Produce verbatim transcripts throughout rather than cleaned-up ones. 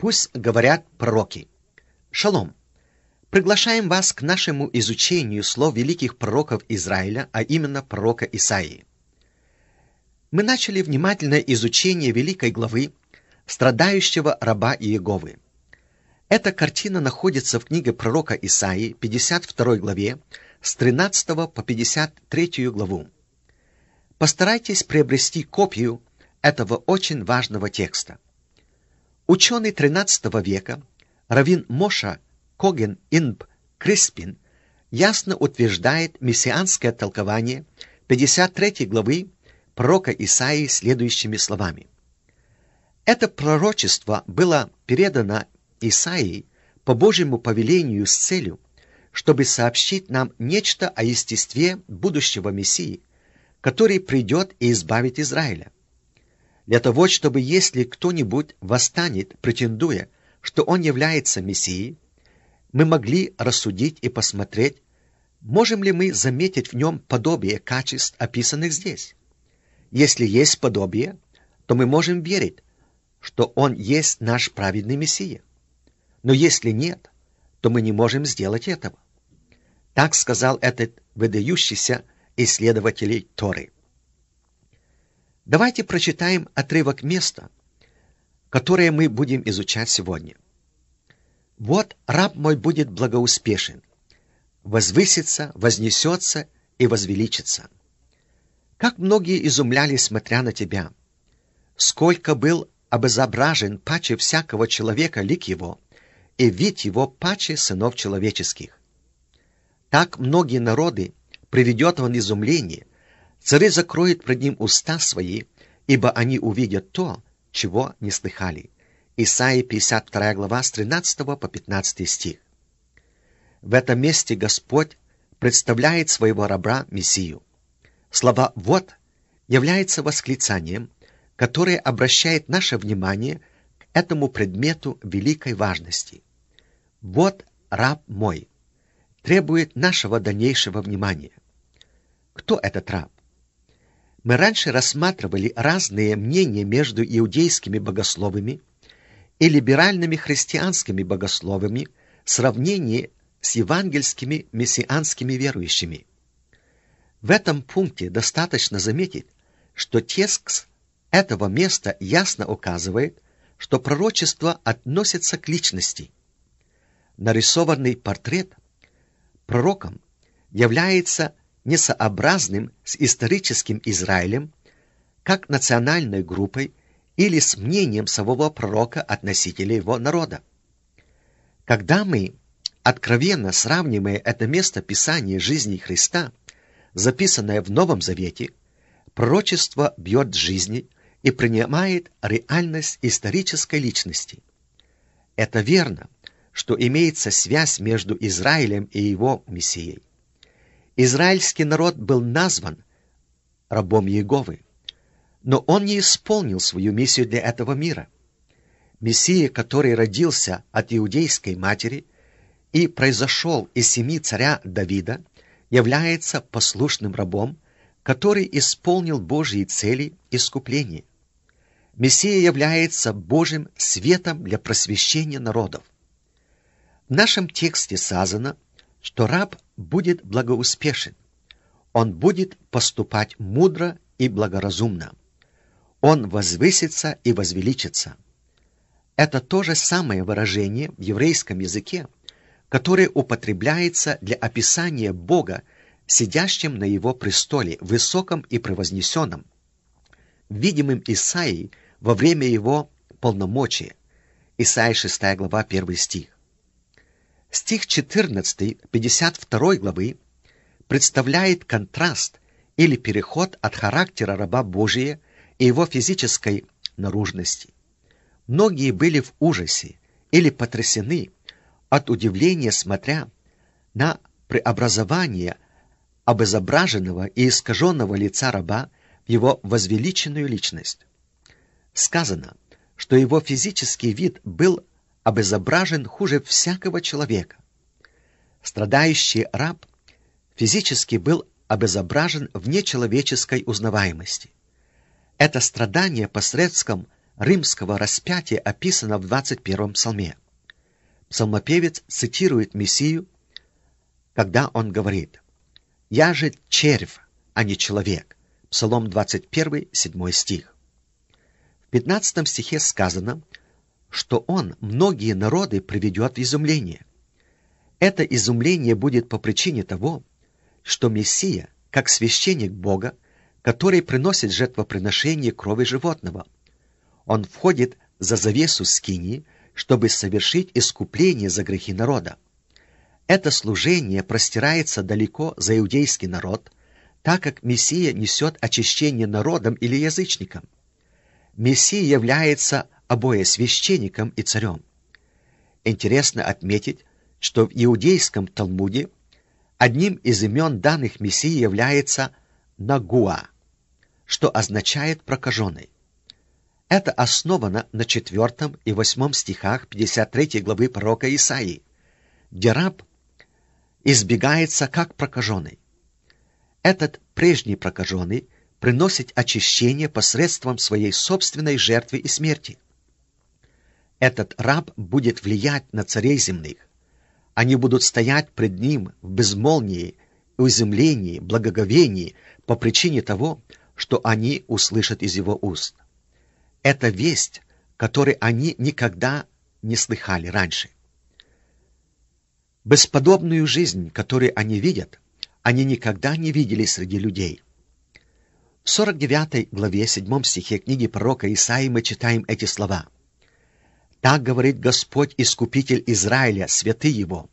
Пусть говорят пророки. Шалом! Приглашаем вас к нашему изучению слов великих пророков Израиля, а именно пророка Исаии. Мы начали внимательное изучение великой главы страдающего раба Иеговы. Эта картина находится в книге пророка Исаии, пятьдесят второй главе, с тринадцатого по пятьдесят третью главу. Постарайтесь приобрести копию этого очень важного текста. Ученый тринадцатого века раввин Моша Коген Инб Криспин ясно утверждает мессианское толкование пятьдесят третьей главы пророка Исаии следующими словами. Это пророчество было передано Исаии по Божьему повелению с целью, чтобы сообщить нам нечто о естестве будущего Мессии, который придет и избавит Израиля. Для того, чтобы если кто-нибудь восстанет, претендуя, что он является Мессией, мы могли рассудить и посмотреть, можем ли мы заметить в нем подобие качеств, описанных здесь. Если есть подобие, то мы можем верить, что он есть наш праведный Мессия. Но если нет, то мы не можем сделать этого. Так сказал этот выдающийся исследователь Торы. Давайте прочитаем отрывок места, которое мы будем изучать сегодня. «Вот раб мой будет благоуспешен, возвысится, вознесется и возвеличится. Как многие изумлялись, смотря на тебя! Сколько был обезображен паче всякого человека лик его, и вид его паче сынов человеческих. Так многие народы приведет он изумление, цари закроют пред ним уста свои, ибо они увидят то, чего не слыхали». Исаия пятьдесят вторая глава с тринадцатого по пятнадцатый стих. В этом месте Господь представляет своего раба Мессию. Слова «вот» является восклицанием, которое обращает наше внимание к этому предмету великой важности. «Вот раб мой» требует нашего дальнейшего внимания. Кто этот раб? Мы раньше рассматривали разные мнения между иудейскими богословами и либеральными христианскими богословами в сравнении с евангельскими мессианскими верующими. В этом пункте достаточно заметить, что текст этого места ясно указывает, что пророчество относится к личности. Нарисованный портрет пророком является несообразным с историческим Израилем как национальной группой или с мнением самого пророка относительно его народа. Когда мы откровенно сравниваем это место Писания жизни Христа, записанное в Новом Завете, пророчество бьет с жизни и принимает реальность исторической личности. Это верно, что имеется связь между Израилем и его Мессией. Израильский народ был назван рабом Иеговы, но он не исполнил свою миссию для этого мира. Мессия, который родился от иудейской матери и произошел из семьи царя Давида, является послушным рабом, который исполнил Божьи цели искупления. Мессия является Божьим светом для просвещения народов. В нашем тексте сказано, что раб будет благоуспешен. Он будет поступать мудро и благоразумно. Он возвысится и возвеличится. Это то же самое выражение в еврейском языке, которое употребляется для описания Бога, сидящим на его престоле, высоком и превознесенном, видимым Исаией во время его полномочия. Исаия шестая глава, первый стих. Стих четырнадцатый пятьдесят второй главы представляет контраст или переход от характера раба Божия и его физической наружности. Многие были в ужасе или потрясены от удивления, смотря на преобразование обезображенного и искаженного лица раба в его возвеличенную личность. Сказано, что его физический вид был обезображен хуже всякого человека. Страдающий раб физически был обезображен в нечеловеческой узнаваемости. Это страдание посредством римского распятия описана в двадцать первом псалме. Псалмопевец цитирует Мессию, когда он говорит: «Я же червь, а не человек». Псалом двадцать один, седьмой стих. В пятнадцатом стихе сказано, что он многие народы приведет в изумление. Это изумление будет по причине того, что Мессия, как священник Бога, который приносит жертвоприношение крови животного, он входит за завесу скинии, чтобы совершить искупление за грехи народа. Это служение простирается далеко за иудейский народ, так как Мессия несет очищение народам или язычникам. Мессия является обои священником и царем. Интересно отметить, что в иудейском Талмуде одним из имен данных Мессии является Нагуа, что означает «прокаженный». Это основано на четвертом и восьмом стихах пятьдесят третьей главы пророка Исаии, где раб избегается как прокаженный. Этот прежний прокаженный приносит очищение посредством своей собственной жертвы и смерти. Этот раб будет влиять на царей земных. Они будут стоять пред ним в безмолвии, изумлении, благоговении по причине того, что они услышат из его уст. Это весть, которой они никогда не слыхали раньше. Бесподобную жизнь, которую они видят, они никогда не видели среди людей. В сорок девятой главе седьмом стихе книги пророка Исаии мы читаем эти слова. «Так говорит Господь, Искупитель Израиля, святый Его,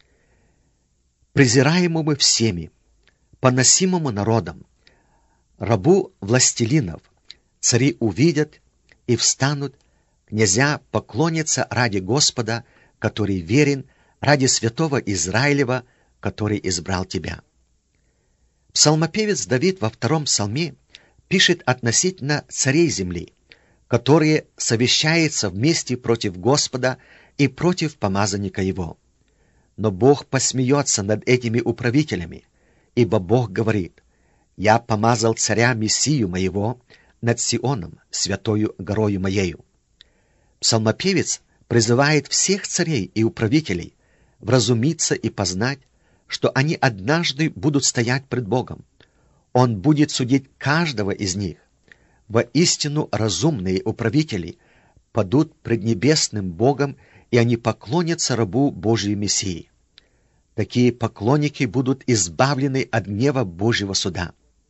презираемому всеми, поносимому народом, рабу властелинов, цари увидят и встанут, князья поклонятся ради Господа, который верен, ради святого Израилева, который избрал тебя». Псалмопевец Давид во втором псалме пишет относительно царей земли, которые совещаются вместе против Господа и против помазанника Его. Но Бог посмеется над этими управителями, ибо Бог говорит: «Я помазал царя Мессию моего над Сионом, святою горою моею». Псалмопевец призывает всех царей и управителей вразумиться и познать, что они однажды будут стоять пред Богом. Он будет судить каждого из них. Воистину разумные управители падут пред небесным Богом, и они поклонятся рабу Божьей Мессии. Такие поклонники будут избавлены от гнева Божьего суда.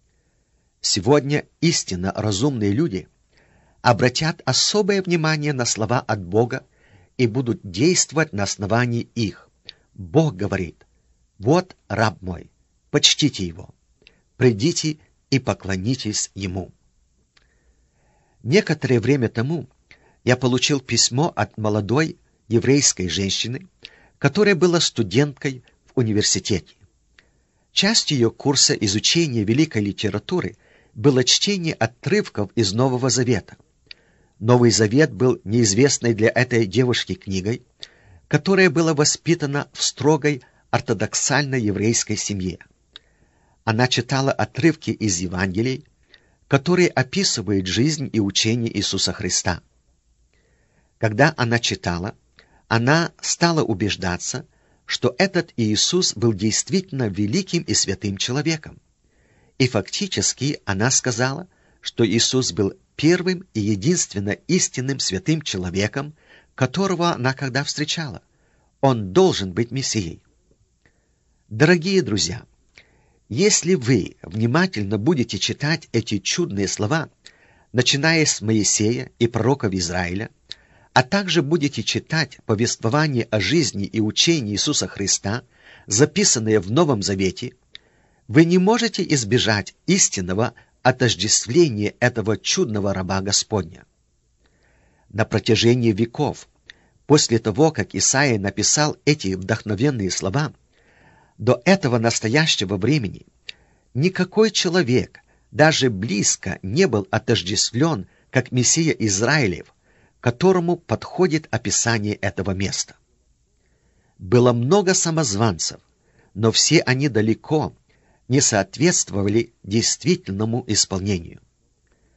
Сегодня истинно разумные люди обратят особое внимание на слова от Бога и будут действовать на основании их. Бог говорит: «Вот раб мой, почтите его, придите и поклонитесь ему». Некоторое время тому я получил письмо от молодой еврейской женщины, которая была студенткой в университете. Частью ее курса изучения великой литературы было чтение отрывков из Нового Завета. Новый Завет был неизвестной для этой девушки книгой, которая была воспитана в строгой ортодоксальной еврейской семье. Она читала отрывки из Евангелий, которые описывают жизнь и учение Иисуса Христа. Когда она читала, она стала убеждаться, что этот Иисус был действительно великим и святым человеком. И фактически она сказала, что Иисус был первым и единственно истинным святым человеком, которого она когда встречала. Он должен быть Мессией. Дорогие друзья, если вы внимательно будете читать эти чудные слова, начиная с Моисея и пророков Израиля, а также будете читать повествование о жизни и учении Иисуса Христа, записанные в Новом Завете, вы не можете избежать истинного отождествления этого чудного раба Господня. На протяжении веков, после того, как Исаия написал эти вдохновенные слова, до этого настоящего времени никакой человек даже близко не был отождествлен как Мессия Израилев, которому подходит описание этого места. Было много самозванцев, но все они далеко не соответствовали действительному исполнению.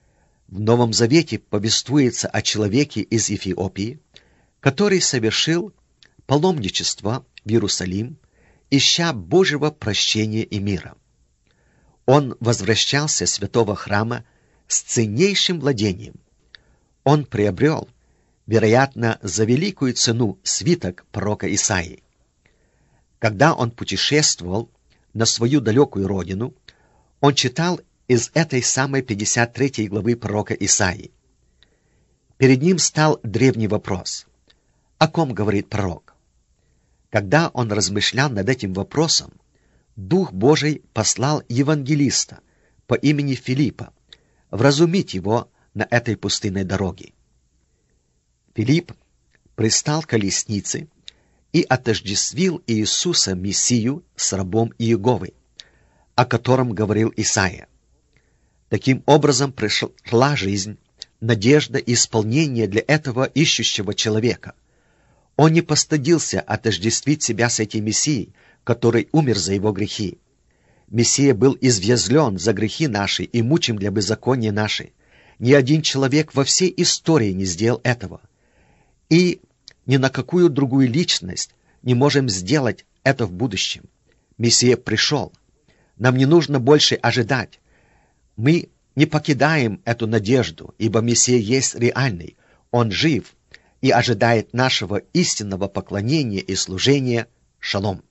В Новом Завете повествуется о человеке из Эфиопии, который совершил паломничество в Иерусалим, ища Божьего прощения и мира. Он возвращался с святого храма с ценнейшим владением. Он приобрел, вероятно, за великую цену свиток пророка Исаии. Когда он путешествовал на свою далекую родину, он читал из этой самой пятьдесят третьей главы пророка Исаии. Перед ним стал древний вопрос: о ком говорит пророк? Когда он размышлял над этим вопросом, Дух Божий послал евангелиста по имени Филиппа вразумить его на этой пустынной дороге. Филипп пристал к колеснице и отождествил Иисуса Мессию с рабом Иеговы, о котором говорил Исаия. Таким образом пришла жизнь, надежда и исполнение для этого ищущего человека. Он не постыдился отождествить себя с этим Мессией, который умер за его грехи. Мессия был извязлен за грехи наши и мучим для беззакония наши. Ни один человек во всей истории не сделал этого. И ни на какую другую личность не можем сделать это в будущем. Мессия пришел. Нам не нужно больше ожидать. Мы не покидаем эту надежду, ибо Мессия есть реальный. Он жив и ожидает нашего истинного поклонения и служения. Шалом.